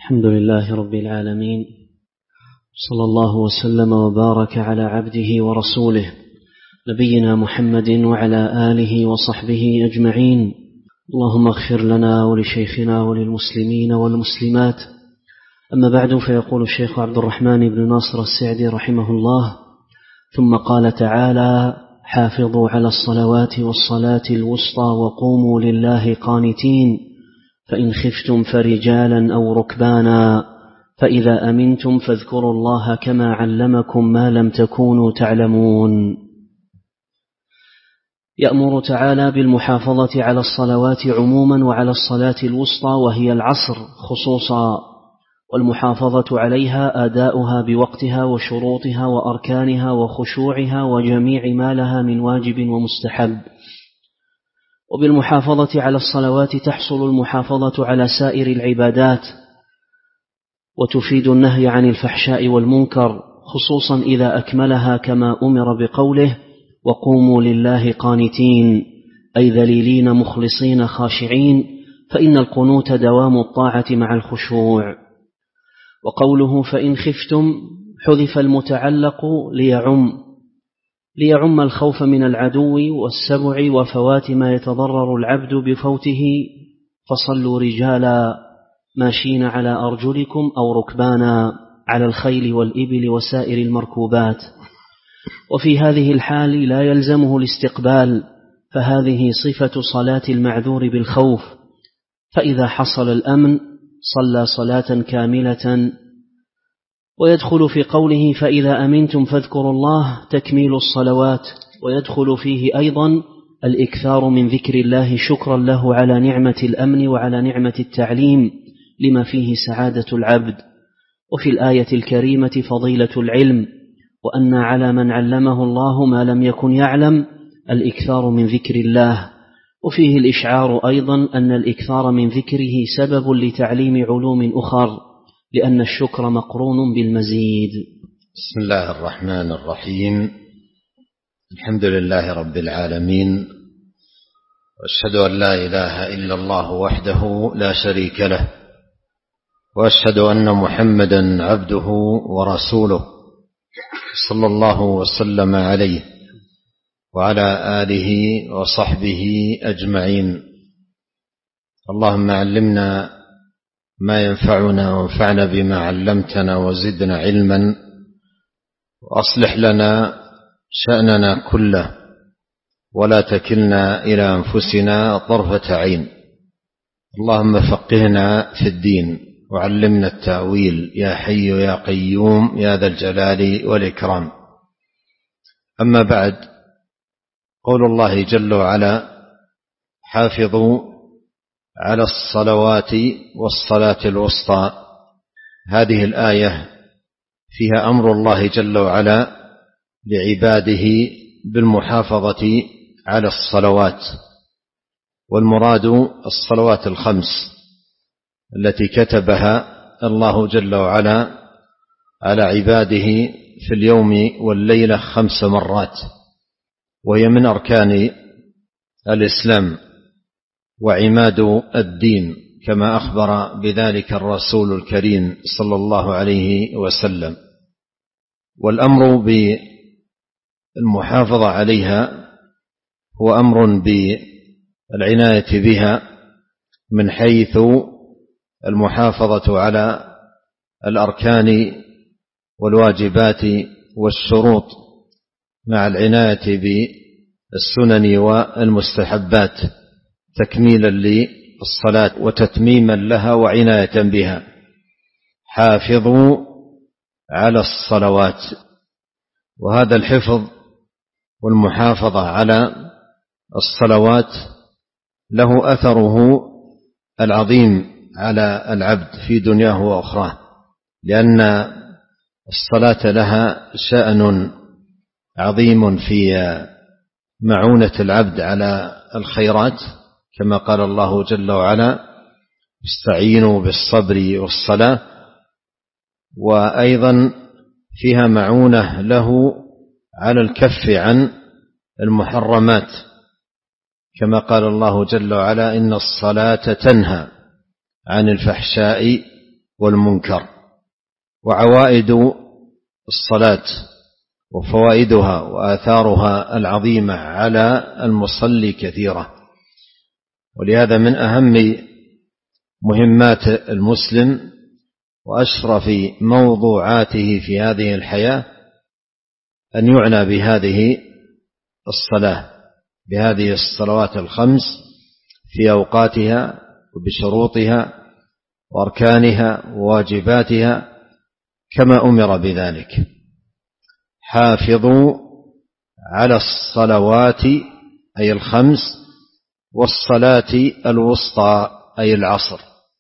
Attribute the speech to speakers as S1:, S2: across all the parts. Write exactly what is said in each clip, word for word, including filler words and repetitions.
S1: الحمد لله رب العالمين، صلى الله وسلم وبارك على عبده ورسوله نبينا محمد وعلى آله وصحبه أجمعين. اللهم اغفر لنا ولشيخنا وللمسلمين والمسلمات. أما بعد، فيقول الشيخ عبد الرحمن بن ناصر السعدي رحمه الله: ثم قال تعالى: حافظوا على الصلوات والصلاة الوسطى وقوموا لله قانتين، فإن خفتم فرجالا أو ركبانا، فإذا أمنتم فاذكروا الله كما علمكم ما لم تكونوا تعلمون. يأمر تعالى بالمحافظة على الصلوات عموما وعلى الصلاة الوسطى وهي العصر خصوصا، والمحافظة عليها أداؤها بوقتها وشروطها وأركانها وخشوعها وجميع ما لها من واجب ومستحب. وبالمحافظة على الصلوات تحصل المحافظة على سائر العبادات، وتفيد النهي عن الفحشاء والمنكر، خصوصا إذا أكملها كما أمر بقوله: وقوموا لله قانتين، أي ذليلين مخلصين خاشعين، فإن القنوت دوام الطاعة مع الخشوع. وقوله فإن خفتم حذف المتعلق ليعم ليعم الخوف من العدو والسبع وفوات ما يتضرر العبد بفوته، فصلوا رجالا ماشين على أرجلكم أو ركبانا على الخيل والإبل وسائر المركوبات. وفي هذه الحال لا يلزمه الاستقبال، فهذه صفة صلاة المعذور بالخوف، فإذا حصل الأمن صلى صلاة كاملة. ويدخل في قوله فإذا أمنتم فاذكروا الله تكميل الصلوات، ويدخل فيه أيضا الإكثار من ذكر الله شكرا له على نعمة الأمن وعلى نعمة التعليم لما فيه سعادة العبد. وفي الآية الكريمة فضيلة العلم، وأن على من علمه الله ما لم يكن يعلم الإكثار من ذكر الله. وفيه الإشعار أيضا أن الإكثار من ذكره سبب لتعليم علوم أخر، لأن الشكر مقرون بالمزيد.
S2: بسم الله الرحمن الرحيم. الحمد لله رب العالمين، وأشهد أن لا إله إلا الله وحده لا شريك له، وأشهد أن محمدا عبده ورسوله صلى الله وسلم عليه وعلى آله وصحبه أجمعين. اللهم علمنا ما ينفعنا وانفعنا بما علمتنا وزدنا علما، وأصلح لنا شأننا كله ولا تكلنا إلى أنفسنا طرفة عين. اللهم فقهنا في الدين وعلمنا التأويل يا حي يا قيوم يا ذا الجلال والإكرام. أما بعد، قول الله جل وعلا: حافظوا على الصلوات والصلاة الوسطى. هذه الآية فيها أمر الله جل وعلا لعباده بالمحافظة على الصلوات، والمراد الصلوات الخمس التي كتبها الله جل وعلا على عباده في اليوم والليلة خمس مرات، وهي من أركان الإسلام وعماد الدين، كما أخبر بذلك الرسول الكريم صلى الله عليه وسلم. والأمر بالمحافظة عليها هو أمر بالعناية بها من حيث المحافظة على الأركان والواجبات والشروط، مع العناية بالسنن والمستحبات تكميلا للصلاة وتتميما لها وعناية بها. حافظوا على الصلوات، وهذا الحفظ والمحافظة على الصلوات له أثره العظيم على العبد في دنياه وأخراه، لأن الصلاة لها شأن عظيم في معونة العبد على الخيرات، كما قال الله جل وعلا: استعينوا بالصبر والصلاة. وأيضا فيها معونة له على الكف عن المحرمات، كما قال الله جل وعلا: إن الصلاة تنهى عن الفحشاء والمنكر. وعوائد الصلاة وفوائدها وآثارها العظيمة على المصلي كثيرة، ولهذا من أهم مهمات المسلم وأشرف موضوعاته في هذه الحياة أن يعنى بهذه الصلاة، بهذه الصلوات الخمس في أوقاتها وبشروطها وأركانها وواجباتها كما أمر بذلك. حافظوا على الصلوات أي الخمس والصلاة الوسطى أي العصر،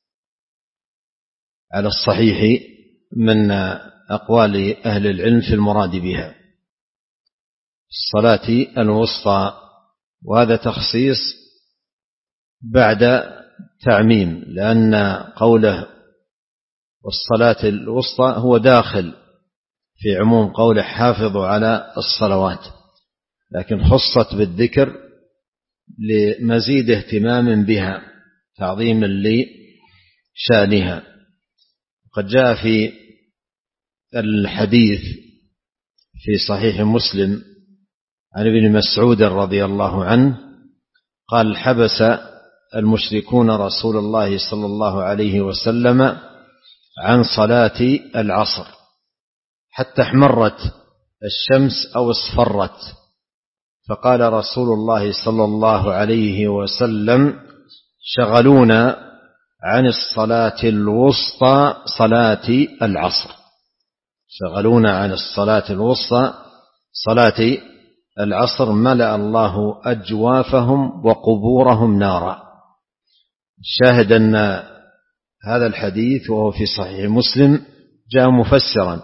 S2: على الصحيح من أقوال أهل العلم في المراد بها الصلاة الوسطى، وهذا تخصيص بعد تعميم، لأن قوله والصلاة الوسطى هو داخل في عموم قوله حافظوا على الصلوات، لكن خصت بالذكر لمزيد اهتمام بها تعظيما لشأنها. قد جاء في الحديث في صحيح مسلم عن ابن مسعود رضي الله عنه قال حبس المشركون رسول الله صلى الله عليه وسلم عن صلاة العصر حتى احمرت الشمس أو اصفرت، فقال رسول الله صلى الله عليه وسلم شغلونا عن الصلاة الوسطى صلاة العصر، شغلونا عن الصلاة الوسطى صلاة العصر ملأ الله أجوافهم وقبورهم نارا. الشاهد أن هذا الحديث وهو في صحيح مسلم جاء مفسرا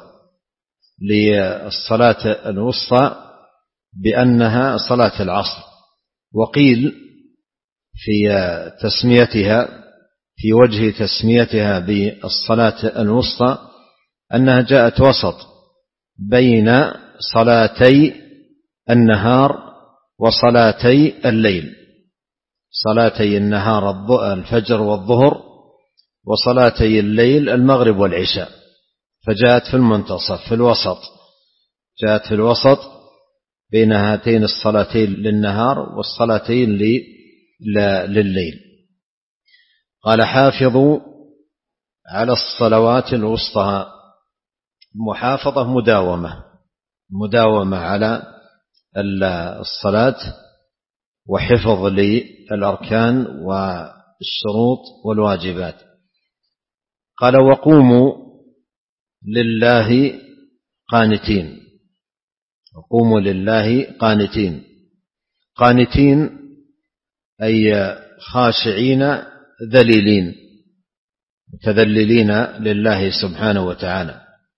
S2: للصلاة الوسطى بأنها صلاة العصر، وقيل في تسميتها في وجه تسميتها بالصلاة الوسطى أنها جاءت وسط بين صلاتي النهار وصلاتي الليل، صلاتي النهار الفجر والظهر، وصلاتي الليل المغرب والعشاء، فجاءت في المنتصف في الوسط، جاءت في الوسط بين هاتين الصلاتين للنهار والصلاتين لليل. قال حافظوا على الصلوات الوسطى، محافظة مداومة، مداومة على الصلاة وحفظ للأركان والشروط والواجبات. قال وقوموا لله قانتين، وقوموا لله قانتين، قانتين أي خاشعين ذليلين متذللين لله سبحانه وتعالى.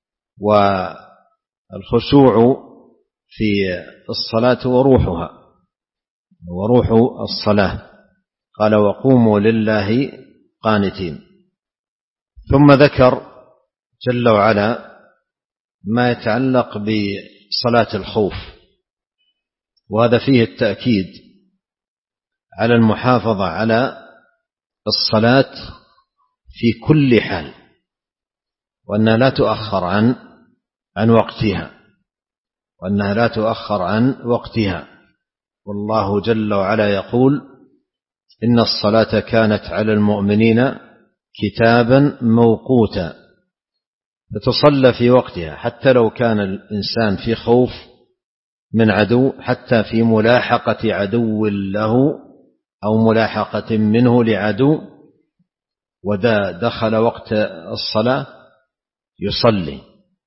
S2: والخشوع في الصلاة وروحها وروح الصلاة. قال وقوموا لله قانتين. ثم ذكر جل وعلا ما يتعلق بصلاة الخوف، وهذا فيه التأكيد على المحافظة على الصلاة في كل حال، وأنها لا تؤخر عن عن وقتها، وأنها لا تؤخر عن وقتها. والله جل وعلا يقول إن الصلاة كانت على المؤمنين كتابا موقوتا، فتصلى في وقتها حتى لو كان الإنسان في خوف من عدو، حتى في ملاحقة عدو له أو ملاحقة منه لعدو، ودا دخل وقت الصلاة يصلي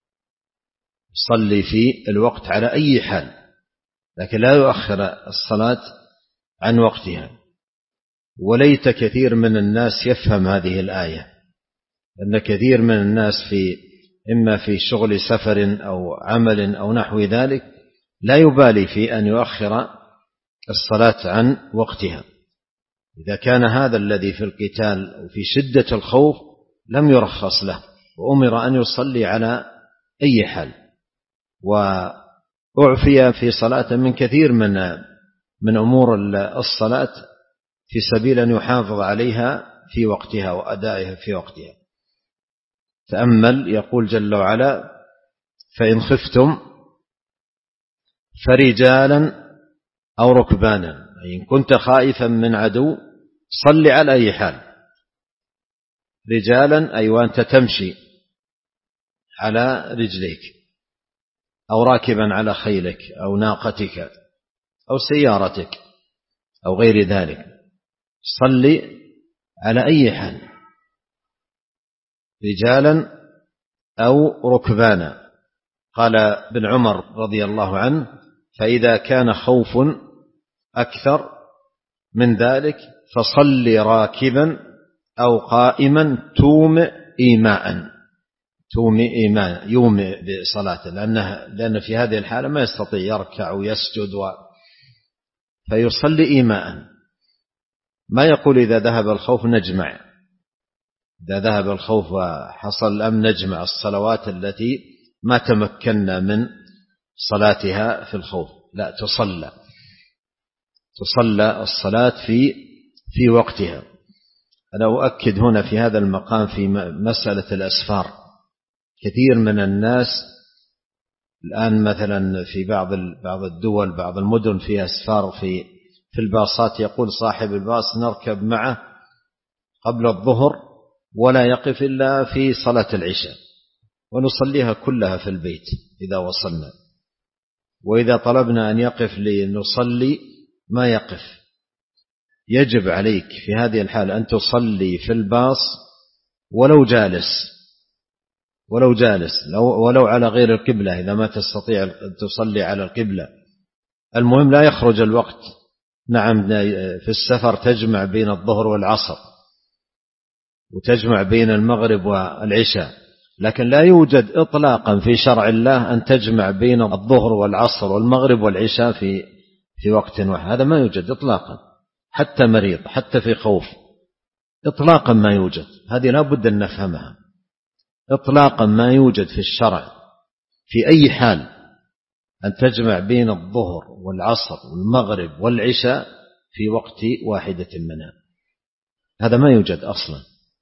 S2: يصلي في الوقت على أي حال، لكن لا يؤخر الصلاة عن وقتها. وليت كثير من الناس يفهم هذه الآية، لأن كثير من الناس في إما في شغل سفر أو عمل أو نحو ذلك لا يبالي في أن يؤخر الصلاة عن وقتها. إذا كان هذا الذي في القتال أو في شدة الخوف لم يرخص له، وأمر أن يصلي على أي حال، وأعفي في صلاة من كثير من من أمور الصلاة في سبيل أن يحافظ عليها في وقتها وأدائها في وقتها. تأمل يقول جل وعلا: فإن خفتم فرجالا أو ركبانا. إن كنت خائفا من عدو صل على أي حال، رجالا أي وأنت تمشي على رجليك، أو راكبا على خيلك أو ناقتك أو سيارتك أو غير ذلك، صل على أي حال، رجالا أو ركبانا. قال ابن عمر رضي الله عنه: فإذا كان خوف أكثر من ذلك فصل راكبا أو قائما تومئ إيماء، تومئ إيماء يومئ بصلاته، لأنه لأن في هذه الحالة ما يستطيع يركع ويسجد و... فيصلي إيماء. ما يقول إذا ذهب الخوف نجمع، إذا ذهب الخوف وحصل الأمن نجمع الصلوات التي ما تمكنا من صلاتها في الخوف، لا، تصلى تصلى الصلاة في في وقتها. أنا أؤكد هنا في هذا المقام في مسألة الأسفار. كثير من الناس الآن مثلا في بعض بعض الدول بعض المدن فيها أسفار في في الباصات، يقول صاحب الباص: نركب معه قبل الظهر ولا يقف إلا في صلاة العشاء، ونصليها كلها في البيت إذا وصلنا، وإذا طلبنا أن يقف لنصلي ما يقف. يجب عليك في هذه الحالة أن تصلي في الباص ولو جالس، ولو جالس ولو على غير القبلة إذا ما تستطيع أن تصلي على القبلة. المهم لا يخرج الوقت. نعم، في السفر تجمع بين الظهر والعصر وتجمع بين المغرب والعشاء، لكن لا يوجد إطلاقا في شرع الله أن تجمع بين الظهر والعصر والمغرب والعشاء في في وقت واحد. هذا ما يوجد إطلاقا، حتى مريض، حتى في خوف، إطلاقا ما يوجد. هذه لا بد أن نفهمها. إطلاقا ما يوجد في الشرع في أي حال أن تجمع بين الظهر والعصر والمغرب والعشاء في وقت واحدة منها، هذا ما يوجد أصلا.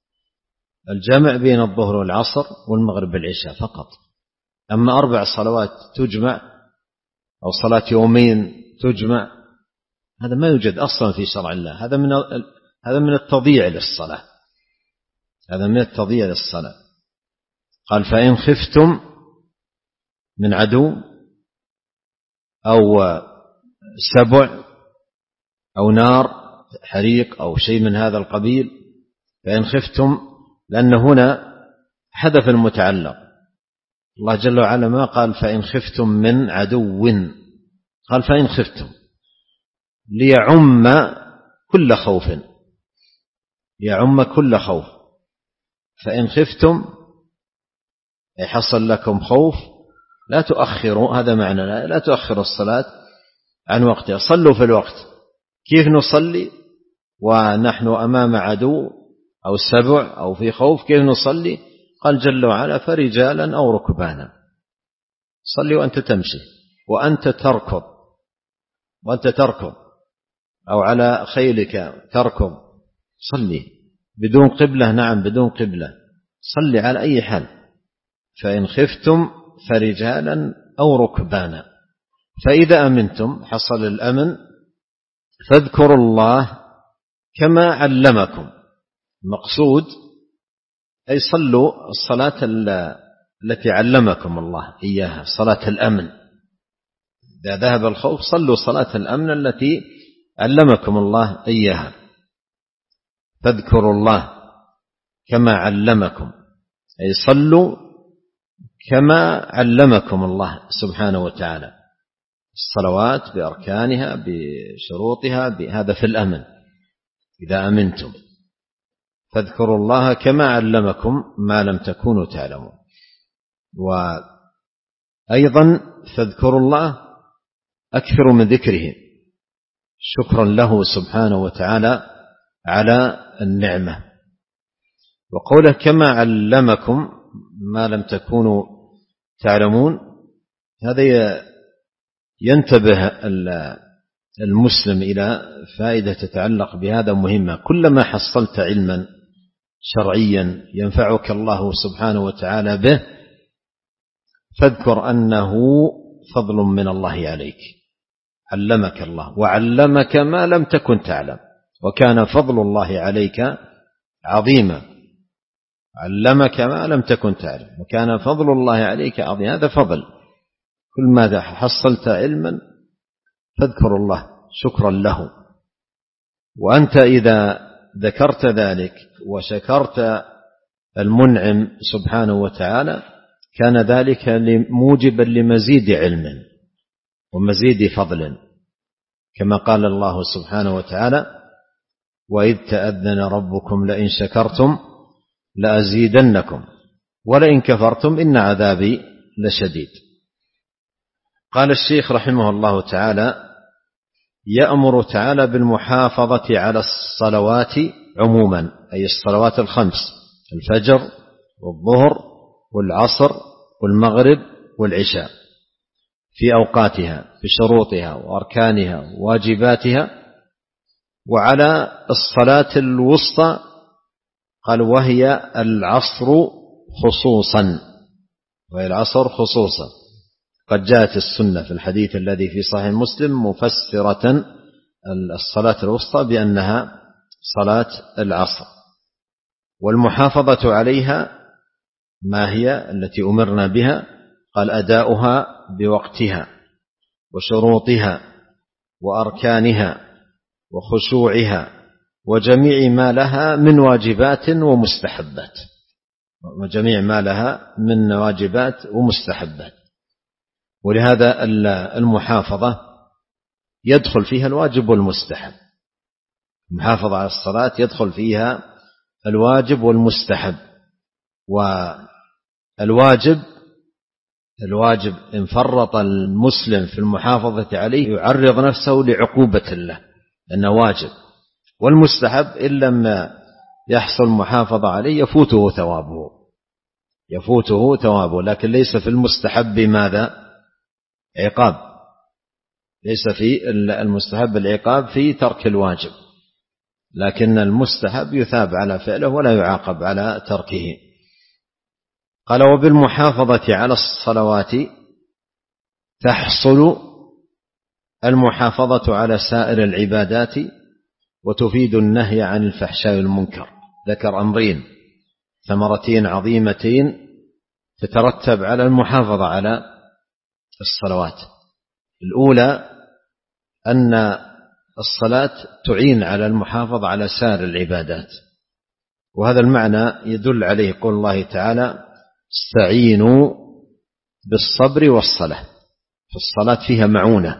S2: الجمع بين الظهر والعصر والمغرب والعشاء فقط. أما أربع صلوات تجمع أو صلاة يومين تجمع، هذا ما يوجد أصلا في شرع الله. هذا من هذا من التضييع للصلاة، هذا من التضييع للصلاة. قال: فإن خفتم من عدو أو سبع أو نار حريق أو شيء من هذا القبيل، فإن خفتم، لأن هنا حذف المتعلق. الله جل وعلا ما قال فإن خفتم من عدو، قال فإن خفتم، ليعم كل خوف، يعم كل خوف. فإن خفتم أي حصل لكم خوف لا تؤخروا، هذا معنى لا, لا تؤخروا الصلاة عن وقتها، صلوا في الوقت. كيف نصلي ونحن أمام عدو أو سبع أو في خوف؟ كيف نصلي؟ قال جل وعلا: فرجالا أو ركبانا. صلي وأنت تمشي، وأنت تركض، وأنت تركض أو على خيلك تركض، صلي بدون قبلة. نعم بدون قبلة، صلي على أي حال. فإن خفتم فرجالا أو ركبانا. فإذا أمنتم، حصل الأمن، فاذكروا الله كما علمكم. مقصود أي صلوا الصلاة التي علمكم الله إياها، صلاة الأمن. إذا ذهب الخوف صلوا صلاة الأمن التي علمكم الله إياها. فاذكروا الله كما علمكم، أي صلوا كما علمكم الله سبحانه وتعالى، الصلوات بأركانها بشروطها، بهذا في الأمن. إذا أمنتم فاذكروا الله كما علمكم ما لم تكونوا تعلمون. وأيضا فاذكروا الله أكثر من ذكره، شكرا له سبحانه وتعالى على النعمة. وقوله كما علمكم ما لم تكونوا تعلمون، هذا ينتبه المسلم إلى فائدة تتعلق بهذا مهمة. كلما حصلت علما شرعيا ينفعك الله سبحانه وتعالى به، فاذكر أنه فضل من الله عليك، علمك الله وعلمك ما لم تكن تعلم، وكان فضل الله عليك عظيما. علمك ما لم تكن تعلم وكان فضل الله عليك عظيما. هذا فضل، كل ما حصلت علما فاذكر الله شكرا له. وأنت إذا ذكرت ذلك وشكرت المنعم سبحانه وتعالى كان ذلك موجبا لمزيد علم ومزيد فضل، كما قال الله سبحانه وتعالى: وإذ تأذن ربكم لئن شكرتم لأزيدنكم ولئن كفرتم إن عذابي لشديد. قال الشيخ رحمه الله تعالى: يأمر تعالى بالمحافظة على الصلوات عموما، أي الصلوات الخمس: الفجر والظهر والعصر والمغرب والعشاء، في أوقاتها بشروطها وأركانها وواجباتها. وعلى الصلاة الوسطى قال: وهي العصر خصوصا، وهي العصر خصوصا. قد جاءت السنة في الحديث الذي في صحيح مسلم مفسرة الصلاة الوسطى بأنها صلاة العصر. والمحافظة عليها ما هي التي أمرنا بها؟ قال: أداؤها بوقتها وشروطها وأركانها وخشوعها وجميع ما لها من واجبات ومستحبات، وجميع ما لها من واجبات ومستحبات. ولهذا المحافظة يدخل فيها الواجب والمستحب. المحافظة على الصلاة يدخل فيها الواجب والمستحب. والواجب الواجب إن فرط المسلم في المحافظة عليه يعرض نفسه لعقوبة الله لأنه واجب. والمستحب إن لم يحصل محافظة عليه يفوته ثوابه يفوته ثوابه لكن ليس في المستحب ماذا؟ عقاب. ليس في المستحب العقاب في ترك الواجب، لكن المستحب يثاب على فعله ولا يعاقب على تركه. قال: وبالمحافظة على الصلوات تحصل المحافظة على سائر العبادات وتفيد النهي عن الفحشاء والمنكر. ذكر أمرين ثمرتين عظيمتين تترتب على المحافظة على الصلوات. الأولى أن الصلاة تعين على المحافظة على سائر العبادات، وهذا المعنى يدل عليه قول الله تعالى: استعينوا بالصبر والصلاة. فالصلاة فيها معونة،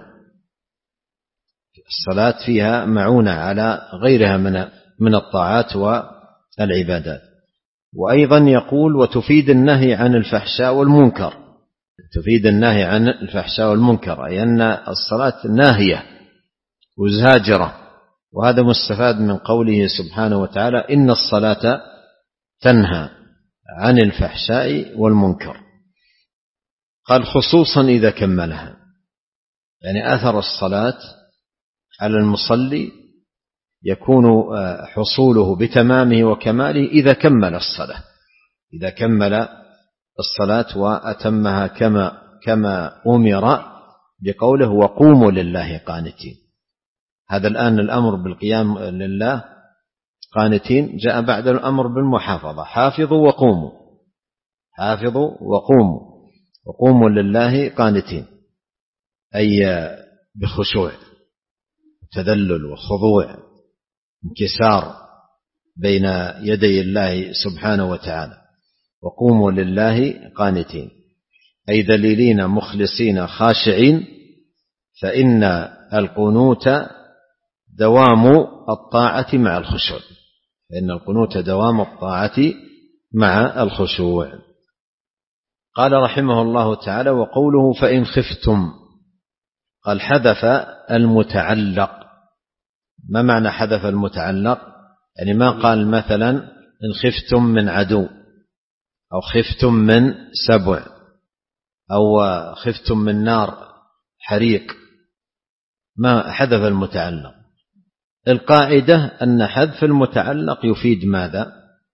S2: الصلاة فيها معونة على غيرها من من الطاعات والعبادات. وأيضا يقول: وتفيد النهي عن الفحشاء والمنكر. تفيد النهي عن الفحشاء والمنكر، أي أن الصلاة ناهية وزاجرة. وهذا مستفاد من قوله سبحانه وتعالى: إن الصلاة تنهى عن الفحشاء والمنكر. قال: خصوصا إذا كملها، يعني أثر الصلاة على المصلي يكون حصوله بتمامه وكماله إذا كمل الصلاة، إذا كمل الصلاة وأتمها كما كما أمر بقوله: وقوموا لله قانتين. هذا الآن الأمر بالقيام لله قانتين جاء بعد الأمر بالمحافظة: حافظوا وقوموا، حافظوا وقوموا، وقوموا لله قانتين، أي بخشوع تذلل وخضوع انكسار بين يدي الله سبحانه وتعالى. وقوموا لله قانتين أي ذليلين مخلصين خاشعين، فإن القنوت دوام الطاعة مع الخشوع، فإن القنوت دوام الطاعة مع الخشوع. قال رحمه الله تعالى: وقوله فإن خفتم، قال حذف المتعلق. ما معنى حذف المتعلق؟ يعني ما قال مثلا إن خفتم من عدو، أو خفتم من سبع، أو خفتم من نار حريق، ما حذف المتعلق. القاعدة أن حذف المتعلق يفيد ماذا؟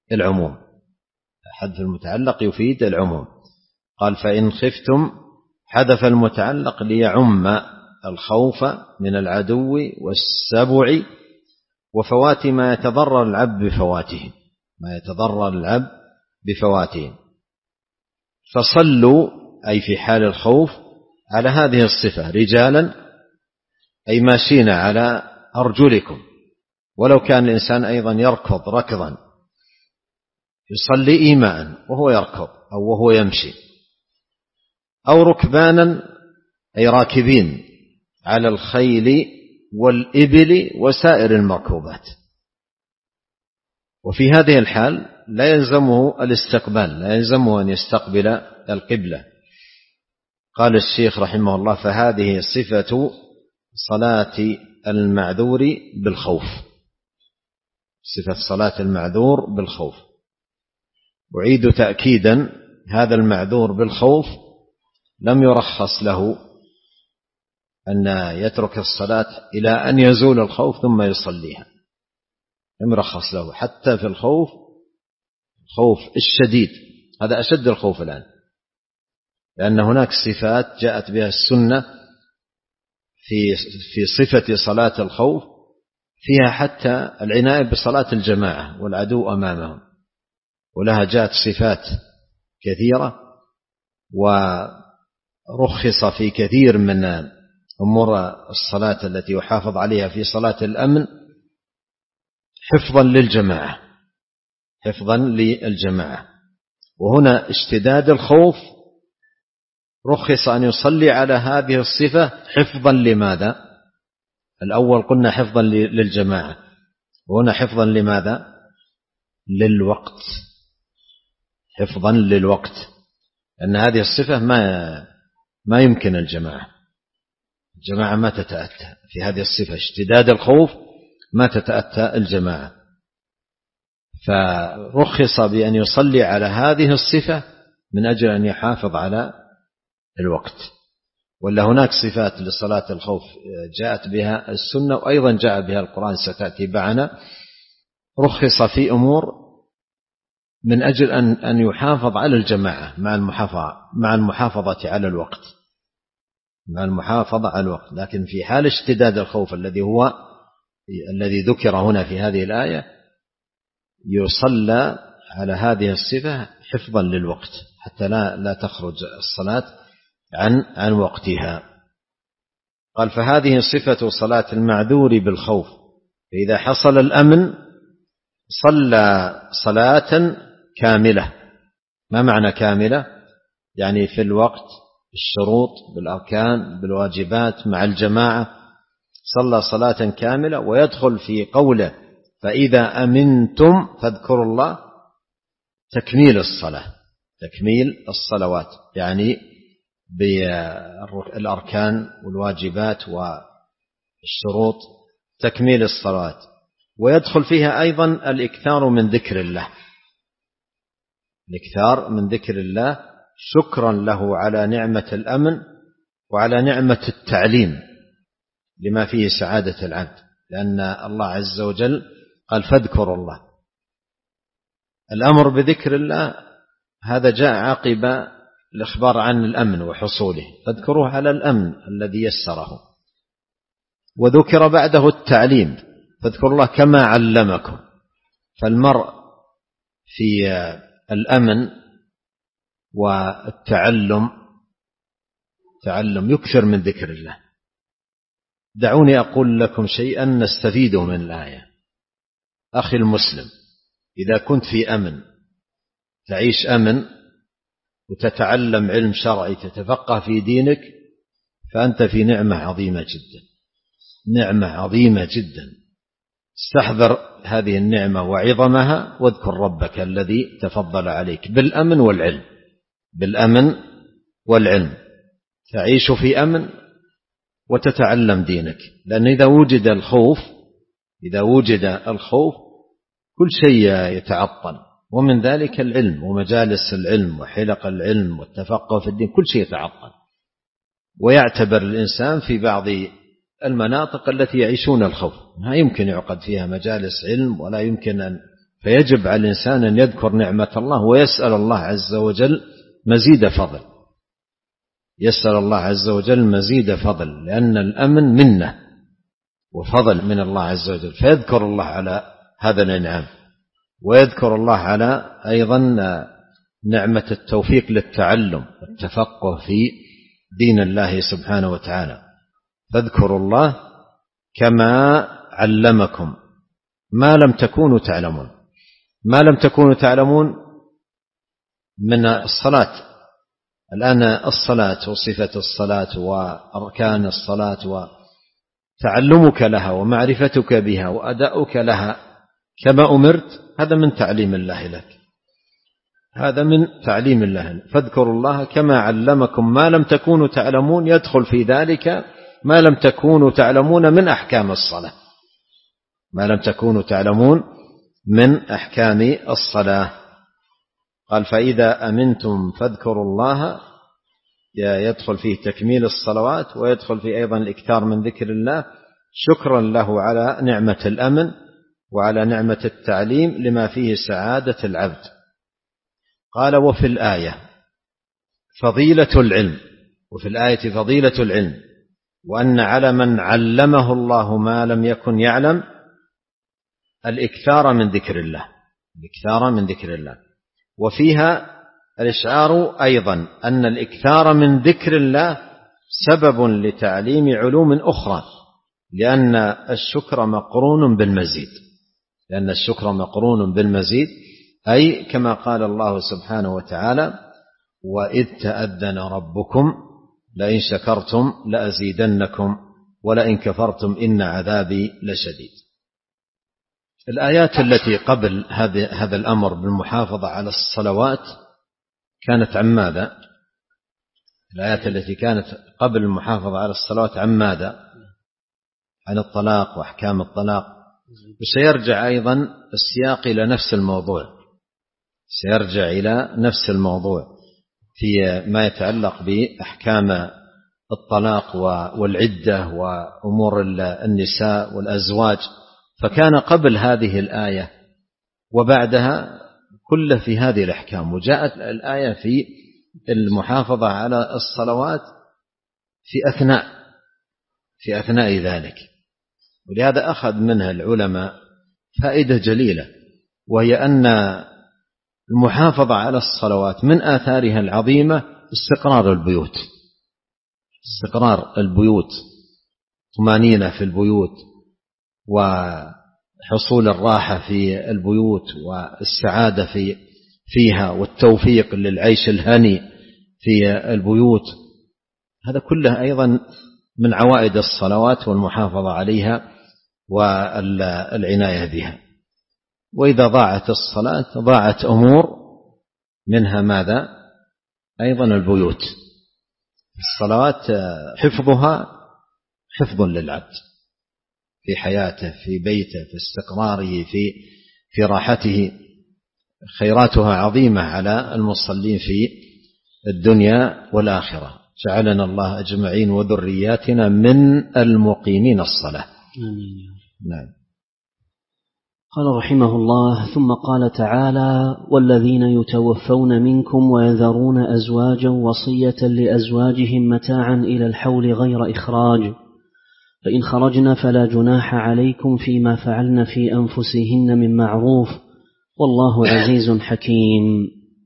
S2: العموم، حذف المتعلق يفيد العموم. قال فإن خفتم حذف المتعلق ليعم الخوف من العدو والسبع وفوات ما يتضرر العبد بفواته ما يتضرر العبد بفواته. فصلوا أي في حال الخوف على هذه الصفة رجالا أي ماشين على أرجلكم، ولو كان الإنسان أيضا يركض ركضا يصلي إيماء وهو يركض أو وهو يمشي، أو ركبانا أي راكبين على الخيل والإبل وسائر المركوبات. وفي هذه الحال لا يلزمه الاستقبال، لا يلزمه أن يستقبل القبلة. قال الشيخ رحمه الله فهذه صفة صلاة المعذور بالخوف، صفة صلاة المعذور بالخوف. أعيد تأكيدا هذا المعذور بالخوف لم يرخص له أن يترك الصلاة إلى أن يزول الخوف ثم يصليها، لم يرخص له حتى في الخوف الخوف الشديد، هذا أشد الخوف الآن، لأن هناك صفات جاءت بها السنة في في صفة صلاة الخوف فيها حتى العناية بصلاة الجماعة والعدو أمامهم، ولها جاءت صفات كثيرة ورخص في كثير من أمور الصلاة التي يحافظ عليها في صلاة الأمن حفظا للجماعة حفظا للجماعة. وهنا اشتداد الخوف رخص أن يصلي على هذه الصفة حفظا لماذا؟ الأول قلنا حفظا للجماعة، وهنا حفظا لماذا؟ للوقت، حفظا للوقت، أن هذه الصفة ما ما يمكن الجماعة الجماعة ما تتأتى في هذه الصفة، اشتداد الخوف ما تتأتى الجماعة، فرخص بأن يصلي على هذه الصفة من أجل أن يحافظ على الوقت. ولا هناك صفات لصلاة الخوف جاءت بها السنة وأيضا جاء بها القرآن ستأتي معنا، رخص في أمور من أجل أن أن يحافظ على الجماعة مع المحافظة مع المحافظة على الوقت مع المحافظة على الوقت. لكن في حال اشتداد الخوف الذي هو الذي ذكر هنا في هذه الآية يصلى على هذه الصفة حفظا للوقت حتى لا لا تخرج الصلاة عن عن وقتها. قال فهذه صفة صلاة المعذور بالخوف، فإذا حصل الأمن صلى صلاة كاملة. ما معنى كاملة؟ يعني في الوقت، الشروط، بالأركان، بالواجبات، مع الجماعة، صلى صلاة كاملة. ويدخل في قوله فإذا أمنتم فاذكروا الله تكميل الصلاة، تكميل الصلوات، يعني بالأركان والواجبات والشروط، تكميل الصلوات. ويدخل فيها أيضا الإكثار من ذكر الله، الإكثار من ذكر الله شكرا له على نعمة الأمن وعلى نعمة التعليم لما فيه سعادة العبد، لأن الله عز وجل قال فاذكروا الله. الأمر بذكر الله هذا جاء عقب الإخبار عن الأمن وحصوله، فاذكروه على الأمن الذي يسره. وذكر بعده التعليم، فاذكروا الله كما علمكم. فالمرء في الأمن والتعلم تعلم يكثر من ذكر الله. دعوني أقول لكم شيئا نستفيده من الآية. أخي المسلم، إذا كنت في أمن، تعيش أمن وتتعلم علم شرعي، تتفقه في دينك، فأنت في نعمة عظيمة جدا، نعمة عظيمة جدا. استحضر هذه النعمة وعظمها واذكر ربك الذي تفضل عليك بالأمن والعلم، بالأمن والعلم. تعيش في أمن وتتعلم دينك، لأن إذا وجد الخوف إذا وجد الخوف كل شيء يتعطل، ومن ذلك العلم ومجالس العلم وحلق العلم والتفقه في الدين، كل شيء يتعطل. ويعتبر الإنسان في بعض المناطق التي يعيشون الخوف ما يمكن يعقد فيها مجالس علم، ولا يمكن أن فيجب على الإنسان أن يذكر نعمة الله ويسأل الله عز وجل مزيد فضل، يسأل الله عز وجل مزيد فضل، لأن الأمن منه وفضل من الله عز وجل، فيذكر الله على هذا الإنعام، ويذكر الله على أيضا نعمة التوفيق للتعلم والتفقه في دين الله سبحانه وتعالى. فاذكروا الله كما علمكم ما لم تكونوا تعلمون. ما لم تكونوا تعلمون من الصلاة. الآن الصلاة وصفة الصلاة وأركان الصلاة وتعلمك لها ومعرفتك بها وأداؤك لها كما أمرت، هذا من تعليم الله لك، هذا من تعليم الله. فاذكروا الله كما علمكم ما لم تكونوا تعلمون، يدخل في ذلك ما لم تكونوا تعلمون من أحكام الصلاة، ما لم تكونوا تعلمون من أحكام الصلاة. قال فإذا أمنتم فاذكروا الله، يدخل فيه تكميل الصلوات، ويدخل فيه أيضا الإكثار من ذكر الله شكرا له على نعمة الأمن وعلى نعمة التعليم لما فيه سعادة العبد. قال وفي الآية فضيلة العلم، وفي الآية فضيلة العلم، وأن على من علمه الله ما لم يكن يعلم الإكثار من ذكر الله، الإكثار من ذكر الله. وفيها الإشعار أيضا أن الإكثار من ذكر الله سبب لتعليم علوم أخرى، لأن الشكر مقرون بالمزيد، لأن الشكر مقرون بالمزيد، أي كما قال الله سبحانه وتعالى وإذ تأذن ربكم لئن شكرتم لأزيدنكم ولئن كفرتم إن عذابي لشديد. الآيات التي قبل هذا الأمر بالمحافظة على الصلوات كانت عن ماذا؟ الآيات التي كانت قبل المحافظة على الصلوات عن ماذا؟ عن الطلاق وأحكام الطلاق. وسيرجع أيضا السياق إلى نفس الموضوع، سيرجع إلى نفس الموضوع في ما يتعلق بأحكام الطلاق والعدة وأمور النساء والأزواج. فكان قبل هذه الآية وبعدها كله في هذه الأحكام، وجاءت الآية في المحافظة على الصلوات في أثناء في أثناء ذلك. ولهذا أخذ منها العلماء فائدة جليلة، وهي أن المحافظة على الصلوات من آثارها العظيمة استقرار البيوت، استقرار البيوت، طمأنينة في البيوت، وحصول الراحة في البيوت، والسعادة في فيها، والتوفيق للعيش الهني في البيوت. هذا كله أيضا من عوائد الصلوات والمحافظة عليها والعناية بها. وإذا ضاعت الصلاة ضاعت أمور، منها ماذا؟ أيضا البيوت. الصلوات حفظها حفظ للعبد في حياته، في بيته، في استقراره، في في راحته. خيراتها عظيمة على المصلين في الدنيا والآخرة. جعلنا الله أجمعين وذرياتنا من المقيمين الصلاة.
S1: آمين.
S2: نعم.
S1: قال رحمه الله: ثم قال تعالى: والذين يتوفون منكم ويذرون أزواجا وصية لأزواجهم متاعا إلى الحول غير إخراج، فإن خرجن فلا جناح عليكم فيما فعلن في أنفسهن من معروف، والله عزيز حكيم.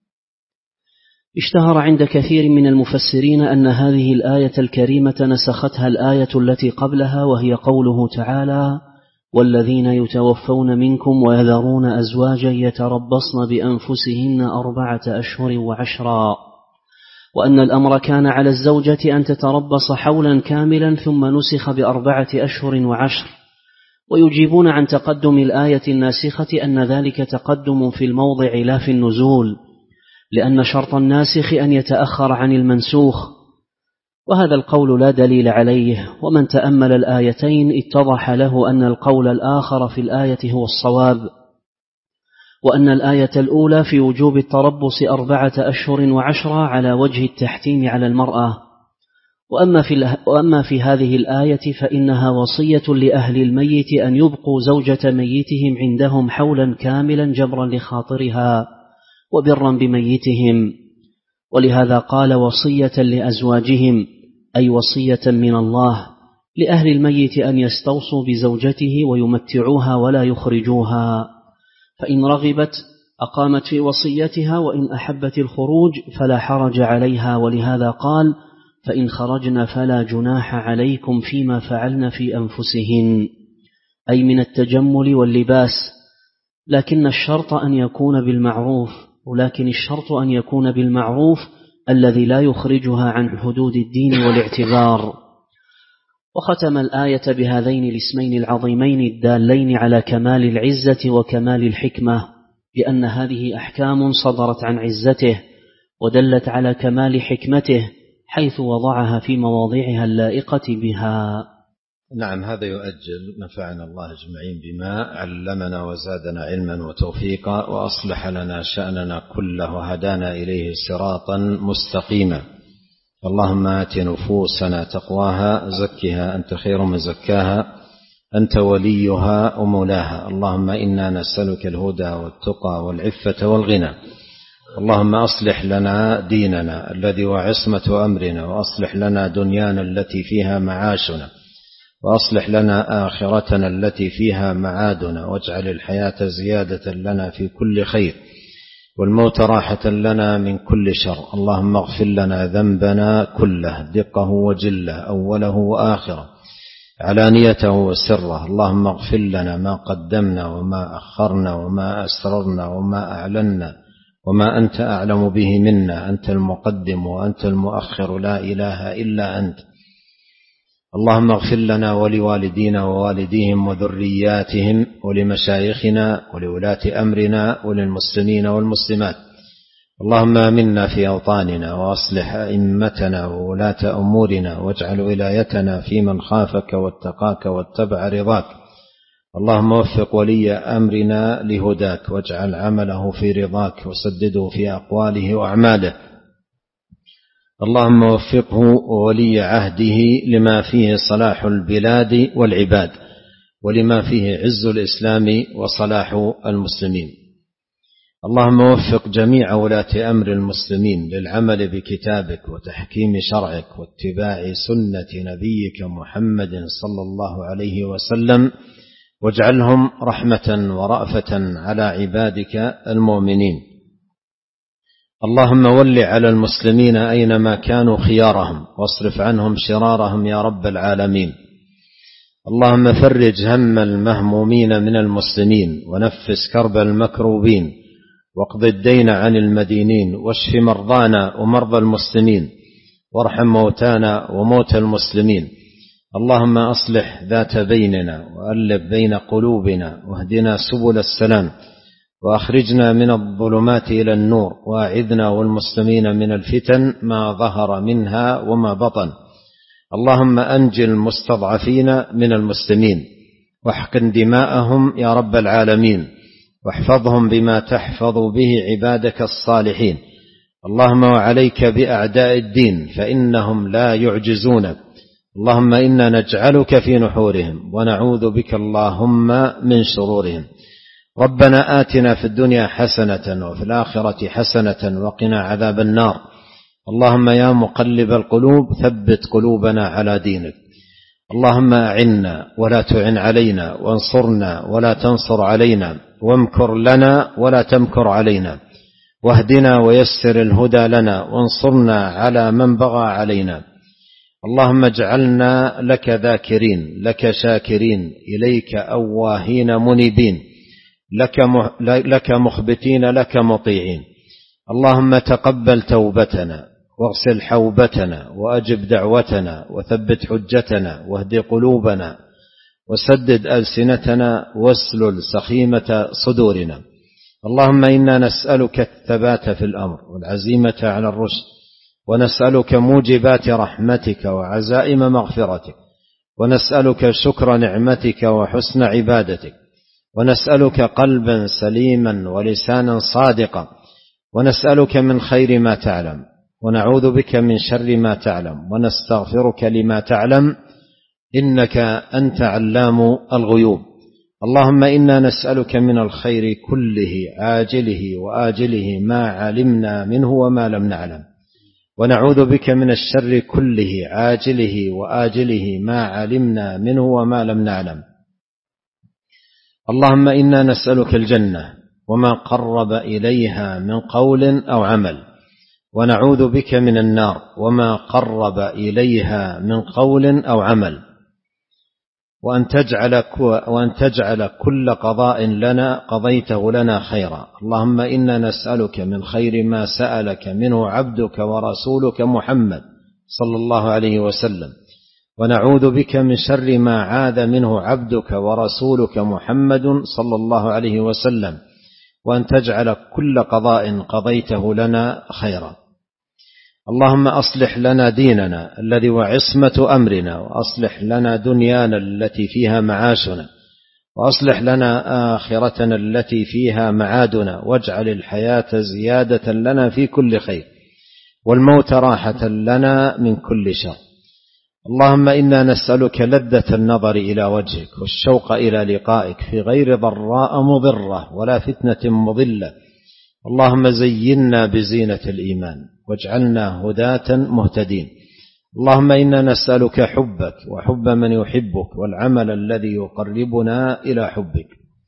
S1: اشتهر عند كثير من المفسرين أن هذه الآية الكريمة نسختها الآية التي قبلها، وهي قوله تعالى: والذين يتوفون منكم ويذرون أزواجا يتربصن بأنفسهن أربعة أشهر وعشرا، وأن الأمر كان على الزوجة أن تتربص حولا كاملا ثم نسخ بأربعة أشهر وعشر. ويجيبون عن تقدم الآية الناسخة أن ذلك تقدم في الموضع لا في النزول، لأن شرط الناسخ أن يتأخر عن المنسوخ، وهذا القول لا دليل عليه. ومن تأمل الآيتين اتضح له أن القول الآخر في الآية هو الصواب، وأن الآية الأولى في وجوب التربص أربعة أشهر وعشرة على وجه التحتيم على المرأة، وأما في, وأما في هذه الآية فإنها وصية لأهل الميت أن يبقوا زوجة ميتهم عندهم حولا كاملا جبرا لخاطرها وبرا بميتهم، ولهذا قال وصية لأزواجهم، أي وصية من الله لأهل الميت أن يستوصوا بزوجته ويمتعوها ولا يخرجوها، فإن رغبت أقامت في وصيتها، وإن أحبت الخروج فلا حرج عليها. ولهذا قال فإن خرجن فلا جناح عليكم فيما فعلن في أنفسهن، أي من التجمل واللباس، لكن الشرط أن يكون بالمعروف ولكن الشرط أن يكون بالمعروف الذي لا يخرجها عن حدود الدين والاعتبار. وختم الآية بهذين الاسمين العظيمين الدالين على كمال العزة وكمال الحكمة، بأن هذه أحكام صدرت عن عزته ودلت على كمال حكمته حيث وضعها في مواضعها اللائقة بها.
S2: نعم، هذا يؤجل. نفعنا الله أجمعين بما علمنا وزادنا علما وتوفيقا، وأصلح لنا شأننا كله وهدانا إليه صراطا مستقيما. اللهم آت نفوسنا تقواها، زكها أنت خير من زكاها، أنت وليها ومولاها. اللهم إنا نسألك الهدى والتقى والعفة والغنى. اللهم أصلح لنا ديننا الذي هو عصمة أمرنا، وأصلح لنا دنيانا التي فيها معاشنا، وأصلح لنا آخرتنا التي فيها معادنا، واجعل الحياة زيادة لنا في كل خير، والموت راحة لنا من كل شر. اللهم اغفر لنا ذنبنا كله، دقه وجله، أوله وآخره، علانيته وسره. اللهم اغفر لنا ما قدمنا وما أخرنا وما أسررنا وما أعلنا وما أنت أعلم به منا. أنت المقدم وأنت المؤخر، لا إله إلا أنت. اللهم اغفر لنا ولوالدينا ووالديهم وذرياتهم ولمشايخنا ولولاة أمرنا وللمسلمين والمسلمات. اللهم آمنا في أوطاننا، وأصلح أئمتنا وولاة أمورنا، واجعل ولايتنا في من خافك واتقاك واتبع رضاك. اللهم وفق ولي أمرنا لهداك، واجعل عمله في رضاك، وسدده في أقواله وأعماله. اللهم وفقه وولي عهده لما فيه صلاح البلاد والعباد، ولما فيه عز الإسلام وصلاح المسلمين. اللهم وفق جميع ولاة أمر المسلمين للعمل بكتابك وتحكيم شرعك واتباع سنة نبيك محمد صلى الله عليه وسلم، واجعلهم رحمة ورأفة على عبادك المؤمنين. اللهم ول على المسلمين أينما كانوا خيارهم، واصرف عنهم شرارهم يا رب العالمين. اللهم فرج هم المهمومين من المسلمين، ونفس كرب المكروبين، واقض الدين عن المدينين، واشف مرضانا ومرضى المسلمين، وارحم موتانا وموتى المسلمين. اللهم أصلح ذات بيننا، وألف بين قلوبنا، واهدنا سبل السلام، وأخرجنا من الظلمات إلى النور، وأعذنا والمسلمين من الفتن ما ظهر منها وما بطن. اللهم أنج المستضعفين من المسلمين، واحقن دماءهم يا رب العالمين، واحفظهم بما تحفظ به عبادك الصالحين. اللهم وعليك بأعداء الدين فإنهم لا يعجزونك. اللهم إنا نجعلك في نحورهم، ونعوذ بك اللهم من شرورهم. ربنا آتنا في الدنيا حسنة وفي الآخرة حسنة وقنا عذاب النار. اللهم يا مقلب القلوب ثبت قلوبنا على دينك. اللهم أعنا ولا تعن علينا، وانصرنا ولا تنصر علينا، وامكر لنا ولا تمكر علينا، واهدنا ويسر الهدى لنا، وانصرنا على من بغى علينا. اللهم اجعلنا لك ذاكرين، لك شاكرين، إليك أواهين منيبين، لك مخبتين، لك مطيعين. اللهم تقبل توبتنا، واغسل حوبتنا، وأجب دعوتنا، وثبت حجتنا، واهد قلوبنا، وسدد ألسنتنا، واسلل سخيمة صدورنا. اللهم إنا نسألك الثبات في الأمر والعزيمة على الرشد، ونسألك موجبات رحمتك وعزائم مغفرتك، ونسألك شكر نعمتك وحسن عبادتك، ونسألك قلبا سليما ولسانا صادقا، ونسألك من خير ما تعلم، ونعوذ بك من شر ما تعلم ونستغفرك لما تعلم إنك أنت علام الغيوب. اللهم إنا نسألك من الخير كله عاجله وآجله ما علمنا منه وما لم نعلم، ونعوذ بك من الشر كله عاجله وآجله ما علمنا منه وما لم نعلم. اللهم إنا نسألك الجنة وما قرب إليها من قول أو عمل، ونعوذ بك من النار وما قرب إليها من قول أو عمل، وأن تجعل, وأن تجعل كل قضاء لنا قضيته لنا خيرا. اللهم إنا نسألك من خير ما سألك منه عبدك ورسولك محمد صلى الله عليه وسلم، ونعوذ بك من شر ما عاذ منه عبدك ورسولك محمد صلى الله عليه وسلم، وأن تجعل كل قضاء قضيته لنا خيرا. اللهم أصلح لنا ديننا الذي وعصمة أمرنا، وأصلح لنا دنيانا التي فيها معاشنا، وأصلح لنا آخرتنا التي فيها معادنا، واجعل الحياة زيادة لنا في كل خير، والموت راحة لنا من كل شر. اللهم إنا نسألك لذة النظر إلى وجهك والشوق إلى لقائك في غير ضراء مضرة ولا فتنة مضلة. اللهم زينا بزينة الإيمان واجعلنا هداة مهتدين. اللهم إنا نسألك حبك وحب من يحبك والعمل الذي يقربنا إلى حبك.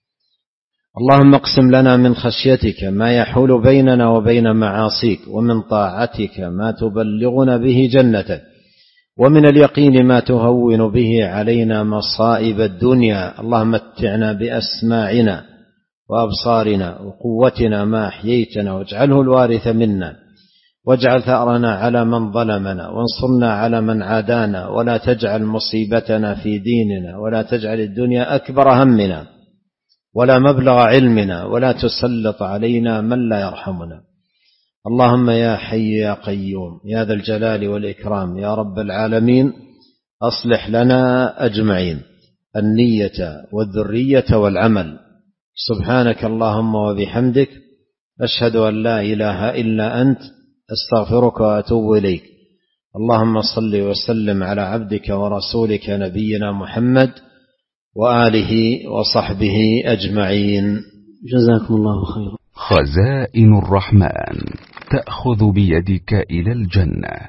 S2: اللهم اقسم لنا من خشيتك ما يحول بيننا وبين معاصيك، ومن طاعتك ما تبلغنا به جنتك، ومن اليقين ما تهون به علينا مصائب الدنيا. اللهم متعنا بأسماعنا وأبصارنا وقوتنا ما أحييتنا، واجعله الوارث منا، واجعل ثأرنا على من ظلمنا، وانصرنا على من عادانا، ولا تجعل مصيبتنا في ديننا، ولا تجعل الدنيا أكبر همنا ولا مبلغ علمنا، ولا تسلط علينا من لا يرحمنا. اللهم يا حي يا قيوم يا ذا الجلال والإكرام يا رب العالمين، أصلح لنا أجمعين النية والذرية والعمل. سبحانك اللهم وبحمدك، أشهد أن لا إله إلا أنت، أستغفرك وأتوب إليك. اللهم صل وسلم على عبدك ورسولك نبينا محمد وآله وصحبه أجمعين.
S1: جزاكم الله خيرا.
S3: خزائن الرحمن تأخذ بيدك إلى الجنة.